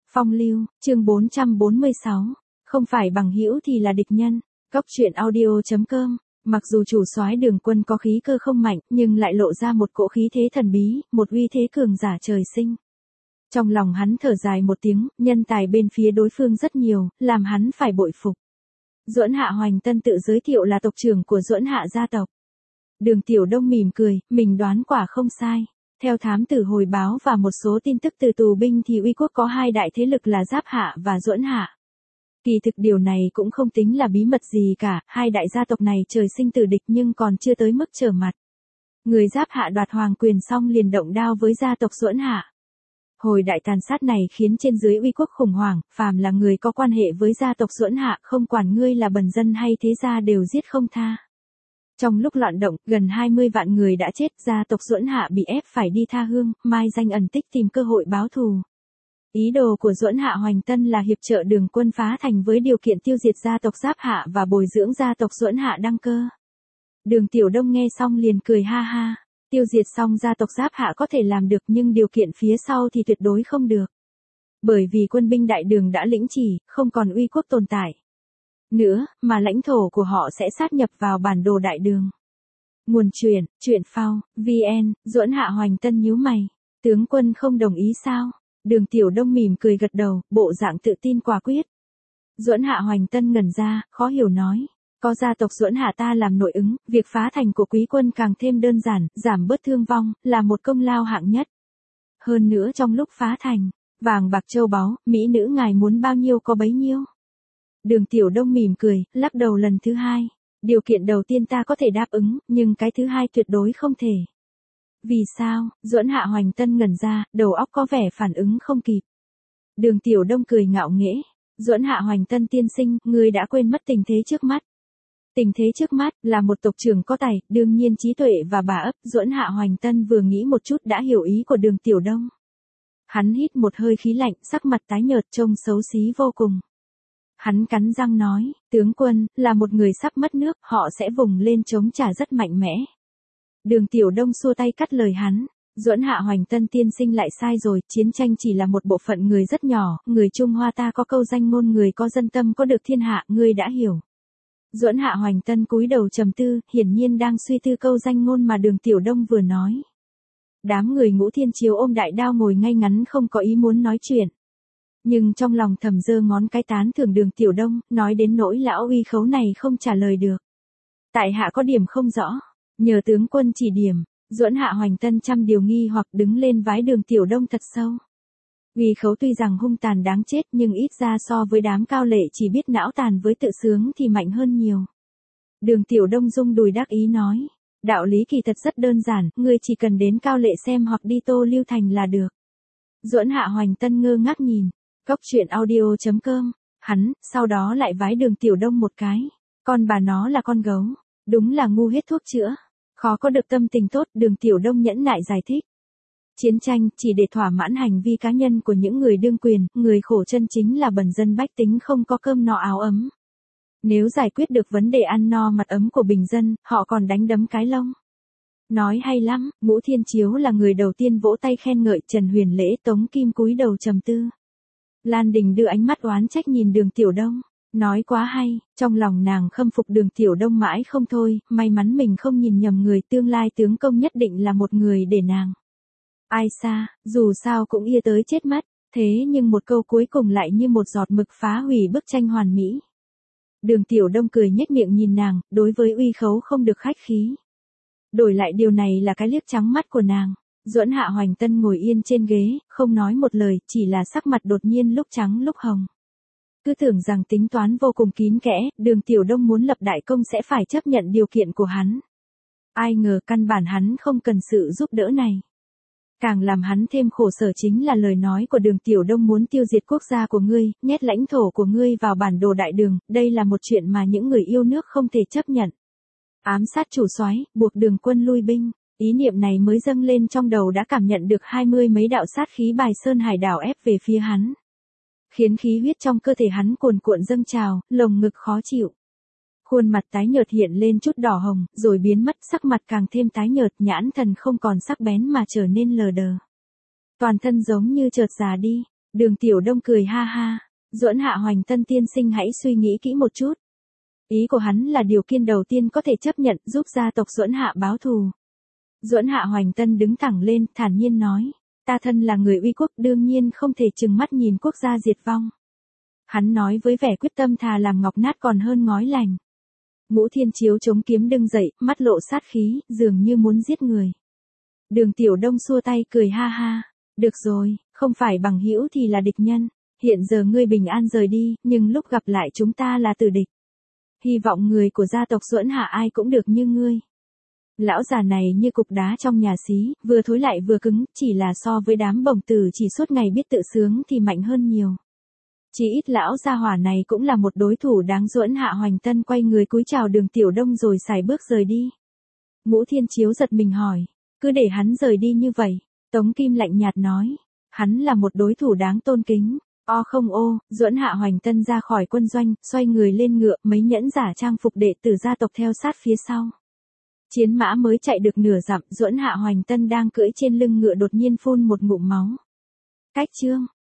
Phong lưu, chương 446. Không phải bằng hữu thì là địch nhân. Cóc truyện audio.com. Mặc dù chủ soái Đường Quân có khí cơ không mạnh, nhưng lại lộ ra một cỗ khí thế thần bí, một uy thế cường giả trời sinh. Trong lòng hắn thở dài một tiếng, nhân tài bên phía đối phương rất nhiều, làm hắn phải bội phục. Duẫn Hạ Hoành Tân tự giới thiệu là tộc trưởng của Duẫn Hạ gia tộc. Đường Tiểu Đông mỉm cười, mình đoán quả không sai. Theo thám tử hồi báo và một số tin tức từ tù binh thì Uy quốc có hai đại thế lực là Giáp Hạ và Duẫn Hạ. Kỳ thực điều này cũng không tính là bí mật gì cả, hai đại gia tộc này trời sinh tử địch nhưng còn chưa tới mức trở mặt. Người Giáp Hạ đoạt hoàng quyền xong liền động đao với gia tộc Duẫn Hạ. Hồi đại tàn sát này khiến trên dưới Uy quốc khủng hoảng, phàm là người có quan hệ với gia tộc Duẫn Hạ, không quản ngươi là bần dân hay thế gia đều giết không tha. Trong lúc loạn động, gần 20 vạn người đã chết, gia tộc Duẫn Hạ bị ép phải đi tha hương, mai danh ẩn tích tìm cơ hội báo thù. Ý đồ của Duẫn Hạ Hoành Tân là hiệp trợ Đường Quân phá thành với điều kiện tiêu diệt gia tộc Giáp Hạ và bồi dưỡng gia tộc Duẫn Hạ đăng cơ. Đường Tiểu Đông nghe xong liền cười ha ha. Tiêu diệt xong gia tộc Giáp Hạ có thể làm được nhưng điều kiện phía sau thì tuyệt đối không được. Bởi vì quân binh Đại Đường đã lĩnh chỉ, không còn Uy quốc tồn tại nữa, mà lãnh thổ của họ sẽ sát nhập vào bản đồ Đại Đường. Nguồn truyện phao, VN, Duẫn Hạ Hoành Tân nhíu mày. Tướng quân không đồng ý sao? Đường Tiểu Đông mỉm cười gật đầu, bộ dạng tự tin quả quyết. Duẫn Hạ Hoành Tân ngẩn ra, khó hiểu nói. Có gia tộc Duẫn Hạ ta làm nội ứng, việc phá thành của quý quân càng thêm đơn giản, giảm bớt thương vong, là một công lao hạng nhất. Hơn nữa trong lúc phá thành, vàng bạc châu báu, mỹ nữ ngài muốn bao nhiêu có bấy nhiêu. Đường Tiểu Đông mỉm cười, lắc đầu lần thứ hai. Điều kiện đầu tiên ta có thể đáp ứng, nhưng cái thứ hai tuyệt đối không thể. Vì sao? Duẫn Hạ Hoành Tân ngẩn ra, đầu óc có vẻ phản ứng không kịp. Đường Tiểu Đông cười ngạo nghễ. Duẫn Hạ Hoành Tân tiên sinh, ngươi đã quên mất tình thế trước mắt. Tình thế trước mắt là một tộc trưởng có tài, đương nhiên trí tuệ và bá ấp. Duẫn Hạ Hoành Tân vừa nghĩ một chút đã hiểu ý của Đường Tiểu Đông. Hắn hít một hơi khí lạnh, sắc mặt tái nhợt trông xấu xí vô cùng. Hắn cắn răng nói, tướng quân, là một người sắp mất nước, họ sẽ vùng lên chống trả rất mạnh mẽ. Đường Tiểu Đông xua tay cắt lời hắn. Duẫn Hạ Hoành Tân tiên sinh lại sai rồi, chiến tranh chỉ là một bộ phận người rất nhỏ, người Trung Hoa ta có câu danh ngôn người có dân tâm có được thiên hạ, ngươi đã hiểu. Duẫn Hạ Hoành Tân cúi đầu trầm tư, hiển nhiên đang suy tư câu danh ngôn mà Đường Tiểu Đông vừa nói. Đám người Ngũ Thiên Chiếu ôm đại đao ngồi ngay ngắn không có ý muốn nói chuyện. Nhưng trong lòng thầm giơ ngón cái tán thưởng Đường Tiểu Đông, nói đến nỗi lão uy khấu này không trả lời được. Tại hạ có điểm không rõ, nhờ tướng quân chỉ điểm. Duẫn Hạ Hoành Tân trăm điều nghi hoặc đứng lên vái Đường Tiểu Đông thật sâu. Uy khấu tuy rằng hung tàn đáng chết nhưng ít ra so với đám cao lệ chỉ biết não tàn với tự sướng thì mạnh hơn nhiều. Đường Tiểu Đông rung đùi đắc ý nói. Đạo lý kỳ thật rất đơn giản, ngươi chỉ cần đến cao lệ xem hoặc đi Tô Lưu Thành là được. Duẫn Hạ Hoành Tân ngơ ngác nhìn. Cóc truyện audio.com. Hắn, sau đó lại vái Đường Tiểu Đông một cái. Con bà nó là con gấu. Đúng là ngu hết thuốc chữa. Khó có được tâm tình tốt, Đường Tiểu Đông nhẫn nại giải thích. Chiến tranh, chỉ để thỏa mãn hành vi cá nhân của những người đương quyền, người khổ chân chính là bần dân bách tính không có cơm no áo ấm. Nếu giải quyết được vấn đề ăn no mặt ấm của bình dân, họ còn đánh đấm cái lông. Nói hay lắm, Ngũ Thiên Chiếu là người đầu tiên vỗ tay khen ngợi. Trần Huyền Lễ Tống Kim cúi đầu trầm tư. Lan Đình đưa ánh mắt oán trách nhìn Đường Tiểu Đông. Nói quá hay, trong lòng nàng khâm phục Đường Tiểu Đông mãi không thôi, may mắn mình không nhìn nhầm người, tương lai tướng công nhất định là một người để nàng. Ai xa, dù sao cũng ia tới chết mất, thế nhưng một câu cuối cùng lại như một giọt mực phá hủy bức tranh hoàn mỹ. Đường Tiểu Đông cười nhếch miệng nhìn nàng, đối với uy khấu không được khách khí. Đổi lại điều này là cái liếc trắng mắt của nàng. Duẫn Hạ Hoành Tân ngồi yên trên ghế, không nói một lời, chỉ là sắc mặt đột nhiên lúc trắng lúc hồng. Cứ tưởng rằng tính toán vô cùng kín kẽ, Đường Tiểu Đông muốn lập đại công sẽ phải chấp nhận điều kiện của hắn. Ai ngờ căn bản hắn không cần sự giúp đỡ này. Càng làm hắn thêm khổ sở chính là lời nói của Đường Tiểu Đông muốn tiêu diệt quốc gia của ngươi, nhét lãnh thổ của ngươi vào bản đồ Đại Đường, đây là một chuyện mà những người yêu nước không thể chấp nhận. Ám sát chủ soái, buộc Đường Quân lui binh, ý niệm này mới dâng lên trong đầu đã cảm nhận được 20 mấy đạo sát khí bài sơn hải đảo ép về phía hắn. Khiến khí huyết trong cơ thể hắn cuồn cuộn dâng trào, lồng ngực khó chịu. Khuôn mặt tái nhợt hiện lên chút đỏ hồng, rồi biến mất, sắc mặt càng thêm tái nhợt, nhãn thần không còn sắc bén mà trở nên lờ đờ. Toàn thân giống như chợt già đi. Đường Tiểu Đông cười ha ha. Duẫn Hạ Hoành Tân tiên sinh hãy suy nghĩ kỹ một chút. Ý của hắn là điều kiện đầu tiên có thể chấp nhận giúp gia tộc Duẫn Hạ báo thù. Duẫn Hạ Hoành Tân đứng thẳng lên, thản nhiên nói. Ta thân là người uy quốc đương nhiên không thể trừng mắt nhìn quốc gia diệt vong. Hắn nói với vẻ quyết tâm thà làm ngọc nát còn hơn ngói lành. Ngũ Thiên Chiếu chống kiếm đứng dậy, mắt lộ sát khí, dường như muốn giết người. Đường Tiểu Đông xua tay cười ha ha. Được rồi, không phải bằng hữu thì là địch nhân. Hiện giờ ngươi bình an rời đi, nhưng lúc gặp lại chúng ta là tử địch. Hy vọng người của gia tộc Duẫn Hạ ai cũng được như ngươi. Lão già này như cục đá trong nhà xí, vừa thối lại vừa cứng, chỉ là so với đám bổng tử chỉ suốt ngày biết tự sướng thì mạnh hơn nhiều. Chỉ ít lão gia hỏa này cũng là một đối thủ đáng. Duẫn Hạ Hoành Tân quay người cúi chào Đường Tiểu Đông rồi sải bước rời đi. Ngũ Thiên Chiếu giật mình hỏi, cứ để hắn rời đi như vậy? Tống Kim lạnh nhạt nói, hắn là một đối thủ đáng tôn kính. Không ô, Duẫn Hạ Hoành Tân ra khỏi quân doanh, xoay người lên ngựa, mấy nhẫn giả trang phục đệ tử gia tộc theo sát phía sau. Chiến mã mới chạy được nửa dặm, Duẫn Hạ Hoành Tân đang cưỡi trên lưng ngựa đột nhiên phun một ngụm máu. Cách chương